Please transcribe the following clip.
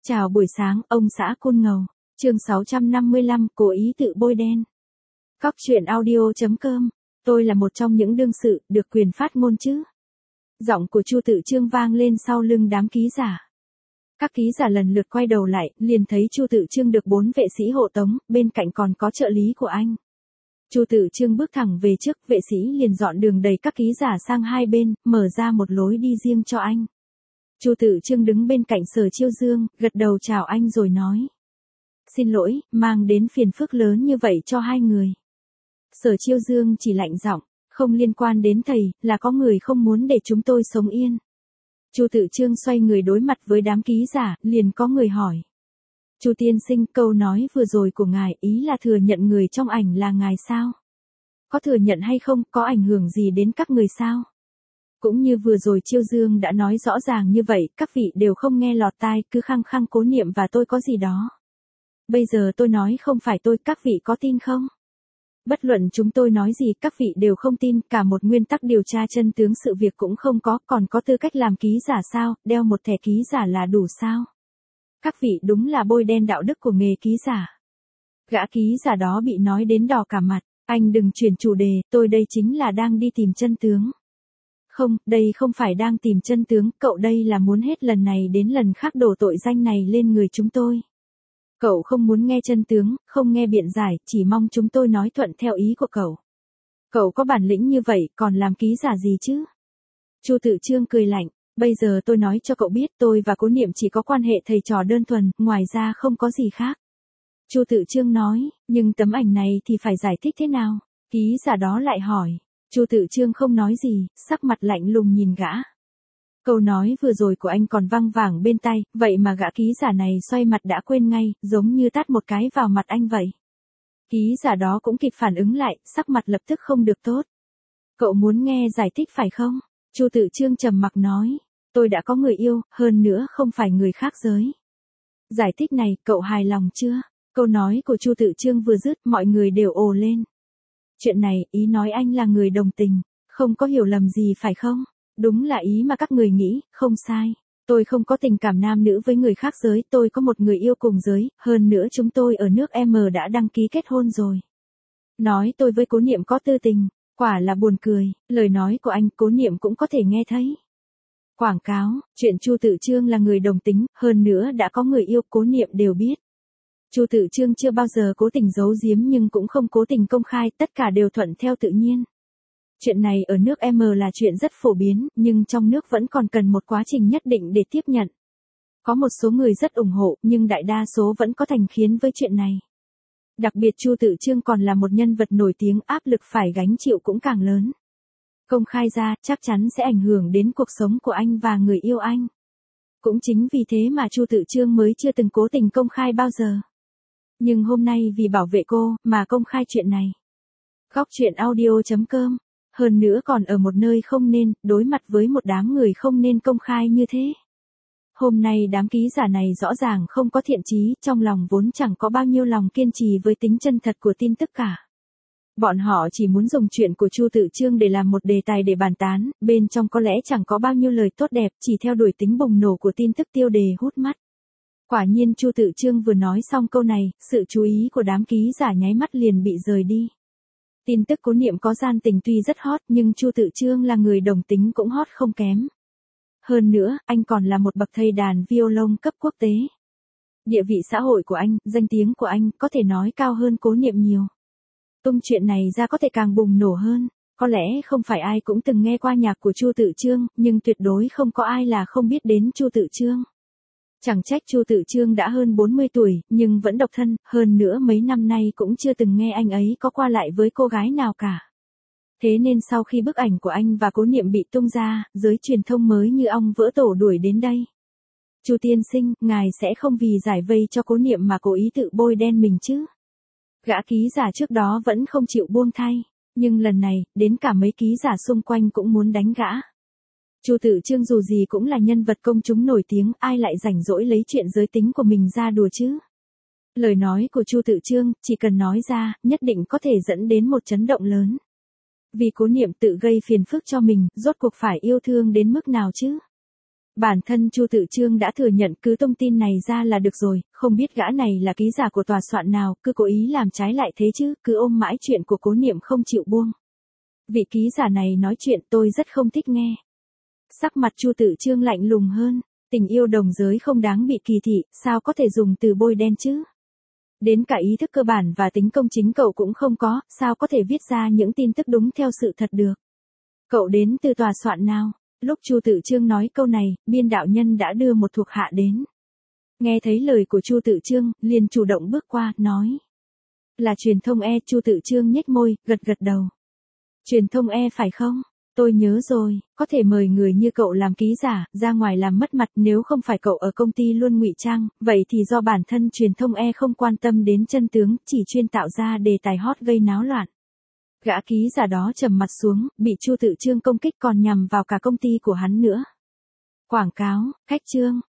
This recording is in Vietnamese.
Chào buổi sáng, ông xã Côn Ngầu. Chương 655, cố ý tự bôi đen. Cóc truyện audio.com. Tôi là một trong những đương sự được quyền phát ngôn chứ. Giọng của Chu Tự Chương vang lên sau lưng đám ký giả. Các ký giả lần lượt quay đầu lại, liền thấy Chu Tự Chương được 4 vệ sĩ hộ tống, bên cạnh còn có trợ lý của anh. Chu Tự Chương bước thẳng về trước, vệ sĩ liền dọn đường đẩy các ký giả sang hai bên, mở ra một lối đi riêng cho anh. Chu Tự Chương đứng bên cạnh Sở Chiêu Dương, gật đầu chào anh rồi nói. Xin lỗi, mang đến phiền phức lớn như vậy cho hai người. Sở Chiêu Dương chỉ lạnh giọng, không liên quan đến thầy, là có người không muốn để chúng tôi sống yên. Chu Tự Chương xoay người đối mặt với đám ký giả, liền có người hỏi. Chu tiên sinh, câu nói vừa rồi của ngài ý là thừa nhận người trong ảnh là ngài sao? Có thừa nhận hay không, có ảnh hưởng gì đến các người sao? Cũng như vừa rồi Chiêu Dương đã nói rõ ràng như vậy, các vị đều không nghe lọt tai, cứ khăng khăng Cố Niệm và tôi có gì đó. Bây giờ tôi nói không phải tôi, các vị có tin không? Bất luận chúng tôi nói gì các vị đều không tin, cả một nguyên tắc điều tra chân tướng sự việc cũng không có, còn có tư cách làm ký giả sao, đeo một thẻ ký giả là đủ sao? Các vị đúng là bôi đen đạo đức của nghề ký giả. Gã ký giả đó bị nói đến đỏ cả mặt, anh đừng chuyển chủ đề, tôi đây chính là đang đi tìm chân tướng. Không, đây không phải đang tìm chân tướng, cậu đây là muốn hết lần này đến lần khác đổ tội danh này lên người chúng tôi. Cậu không muốn nghe chân tướng, không nghe biện giải, chỉ mong chúng tôi nói thuận theo ý của cậu. Cậu có bản lĩnh như vậy, còn làm ký giả gì chứ? Chu Tự Chương cười lạnh, bây giờ tôi nói cho cậu biết tôi và Cố Niệm chỉ có quan hệ thầy trò đơn thuần, ngoài ra không có gì khác. Chu Tự Chương nói, nhưng tấm ảnh này thì phải giải thích thế nào? Ký giả đó lại hỏi. Chu Tự Chương không nói gì, sắc mặt lạnh lùng nhìn gã. Câu nói vừa rồi của anh còn văng vẳng bên tai, vậy mà gã ký giả này xoay mặt đã quên ngay, giống như tát một cái vào mặt anh vậy. Ký giả đó cũng kịp phản ứng lại, sắc mặt lập tức không được tốt. Cậu muốn nghe giải thích phải không? Chu Tự Chương trầm mặc nói, tôi đã có người yêu, hơn nữa không phải người khác giới. Giải thích này, cậu hài lòng chưa? Câu nói của Chu Tự Chương vừa dứt, mọi người đều ồ lên. Chuyện này, ý nói anh là người đồng tình, không có hiểu lầm gì phải không? Đúng là ý mà các người nghĩ, không sai. Tôi không có tình cảm nam nữ với người khác giới, tôi có một người yêu cùng giới, hơn nữa chúng tôi ở nước M đã đăng ký kết hôn rồi. Nói tôi với Cố Niệm có tư tình, quả là buồn cười, lời nói của anh Cố Niệm cũng có thể nghe thấy. Quảng cáo, chuyện Chu Tự Chương là người đồng tính, hơn nữa đã có người yêu, Cố Niệm đều biết. Chu Tự Chương chưa bao giờ cố tình giấu giếm nhưng cũng không cố tình công khai, tất cả đều thuận theo tự nhiên. Chuyện này ở nước M là chuyện rất phổ biến, nhưng trong nước vẫn còn cần một quá trình nhất định để tiếp nhận. Có một số người rất ủng hộ, nhưng đại đa số vẫn có thành kiến với chuyện này. Đặc biệt Chu Tự Chương còn là một nhân vật nổi tiếng, áp lực phải gánh chịu cũng càng lớn. Công khai ra, chắc chắn sẽ ảnh hưởng đến cuộc sống của anh và người yêu anh. Cũng chính vì thế mà Chu Tự Chương mới chưa từng cố tình công khai bao giờ. Nhưng hôm nay vì bảo vệ cô, mà công khai chuyện này. Góc truyện audio.com. Hơn nữa còn ở một nơi không nên, đối mặt với một đám người không nên công khai như thế. Hôm nay đám ký giả này rõ ràng không có thiện chí, trong lòng vốn chẳng có bao nhiêu lòng kiên trì với tính chân thật của tin tức cả. Bọn họ chỉ muốn dùng chuyện của Chu Tự Chương để làm một đề tài để bàn tán, bên trong có lẽ chẳng có bao nhiêu lời tốt đẹp, chỉ theo đuổi tính bùng nổ của tin tức tiêu đề hút mắt. Quả nhiên Chu Tự Chương vừa nói xong câu này, sự chú ý của đám ký giả nháy mắt liền bị rời đi. Tin tức Cố Niệm có gian tình tuy rất hot nhưng Chu Tự Chương là người đồng tính cũng hot không kém. Hơn nữa, anh còn là một bậc thầy đàn violon cấp quốc tế. Địa vị xã hội của anh, danh tiếng của anh có thể nói cao hơn Cố Niệm nhiều. Tung chuyện này ra có thể càng bùng nổ hơn. Có lẽ không phải ai cũng từng nghe qua nhạc của Chu Tự Chương, nhưng tuyệt đối không có ai là không biết đến Chu Tự Chương. Chẳng trách Chu Tự Chương đã hơn 40 tuổi, nhưng vẫn độc thân, hơn nữa mấy năm nay cũng chưa từng nghe anh ấy có qua lại với cô gái nào cả. Thế nên sau khi bức ảnh của anh và Cố Niệm bị tung ra, giới truyền thông mới như ong vỡ tổ đuổi đến đây. Chu tiên sinh, ngài sẽ không vì giải vây cho Cố Niệm mà cố ý tự bôi đen mình chứ? Gã ký giả trước đó vẫn không chịu buông thay, nhưng lần này, đến cả mấy ký giả xung quanh cũng muốn đánh gã. Chu Tự Chương dù gì cũng là nhân vật công chúng nổi tiếng, ai lại rảnh rỗi lấy chuyện giới tính của mình ra đùa chứ? Lời nói của Chu Tự Chương, chỉ cần nói ra, nhất định có thể dẫn đến một chấn động lớn. Vì Cố Niệm tự gây phiền phức cho mình, rốt cuộc phải yêu thương đến mức nào chứ? Bản thân Chu Tự Chương đã thừa nhận cứ tung tin này ra là được rồi, không biết gã này là ký giả của tòa soạn nào, cứ cố ý làm trái lại thế chứ, cứ ôm mãi chuyện của Cố Niệm không chịu buông. Vị ký giả này nói chuyện tôi rất không thích nghe. Sắc mặt Chu Tự Chương lạnh lùng hơn, tình yêu đồng giới không đáng bị kỳ thị, sao có thể dùng từ bôi đen chứ? Đến cả ý thức cơ bản và tính công chính cậu cũng không có, sao có thể viết ra những tin tức đúng theo sự thật được? Cậu đến từ tòa soạn nào? Lúc Chu Tự Chương nói câu này, biên đạo nhân đã đưa một thuộc hạ đến. Nghe thấy lời của Chu Tự Chương, liền chủ động bước qua, nói. Là truyền thông E. Chu Tự Chương nhếch môi, gật gật đầu. Truyền thông E phải không? Tôi nhớ rồi, có thể mời người như cậu làm ký giả, ra ngoài làm mất mặt, nếu không phải cậu ở công ty luôn ngụy trang, vậy thì do bản thân truyền thông E không quan tâm đến chân tướng, chỉ chuyên tạo ra đề tài hot gây náo loạn. Gã ký giả đó trầm mặt xuống, bị Chu Tự Chương công kích còn nhằm vào cả công ty của hắn nữa. Quảng cáo, khách trương,